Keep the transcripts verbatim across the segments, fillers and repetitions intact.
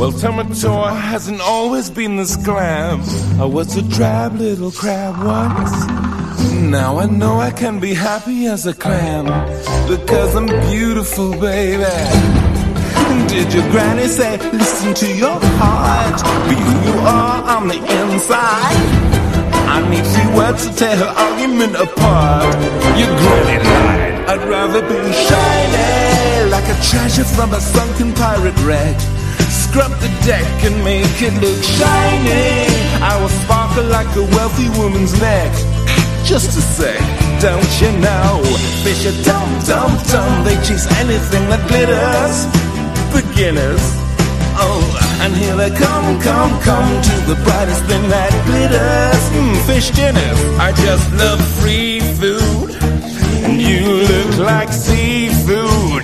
Well, Terminator hasn't always been this glam. I was a drab little crab once. Now I know I can be happy as a clam, because I'm beautiful, baby. Did your granny say, listen to your heart, be who you are on the inside? I need few words to tear her argument apart. Your granny lied. I'd rather be shiny, like a treasure from a sunken pirate wreck. Scrub the deck and make it look shiny. I will sparkle like a wealthy woman's neck. Just a sec, don't you know? Fish are dumb, dumb, dumb. They chase anything that glitters. Beginners. Oh, and here they come, come, come to the brightest thing that glitters. Mm, fish dinners. I just love free food, and you look like seafood.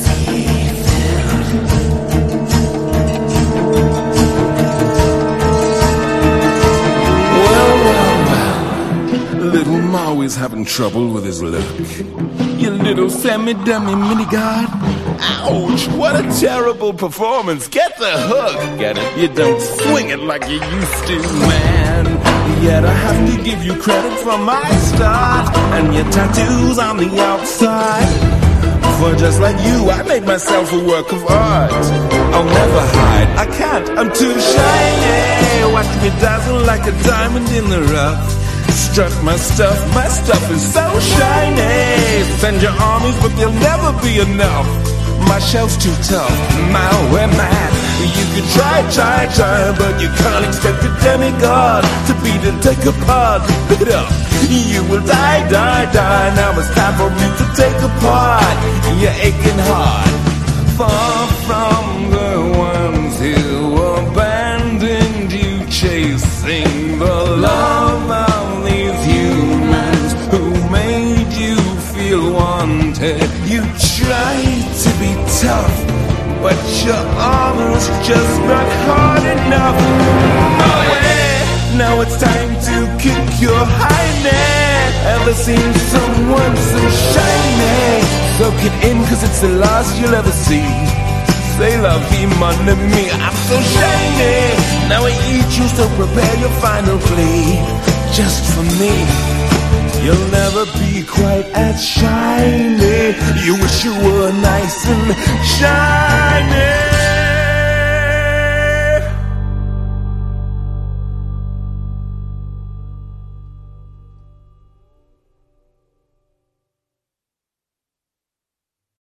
Well, well, well. Little Maui's having trouble with his look. You little semi-dummy mini-god. Ouch, what a terrible performance. Get the hook. Get it? You don't swing it like you used to, man. Yet I have to give you credit for my start and your tattoos on the outside. For just like you, I made myself a work of art. I'll never hide, I can't, I'm too shiny. Watch me dazzle like a diamond in the rough. Strut my stuff, my stuff is so shiny. Send your armies, but they'll never be enough. My shell's too tough, my we're mad. You can try, try, try, but you can't expect a demigod to beat and take apart. Pick it up, you will die, die, die. Now it's time for me to take apart your aching heart. Far from the ones who abandoned you, chasing the love of these humans who made you feel wanted. You tried to be tough, but your armor's just not hard enough. No way. Now it's time to kick your highness. Ever seen someone so shiny? Soak it in, cause it's the last you'll ever see. Say la vie, mon ami, I'm so shiny. Now I eat you, so prepare your final plea. Just for me, you'll never be quite as shiny. You wish you were nice and shiny.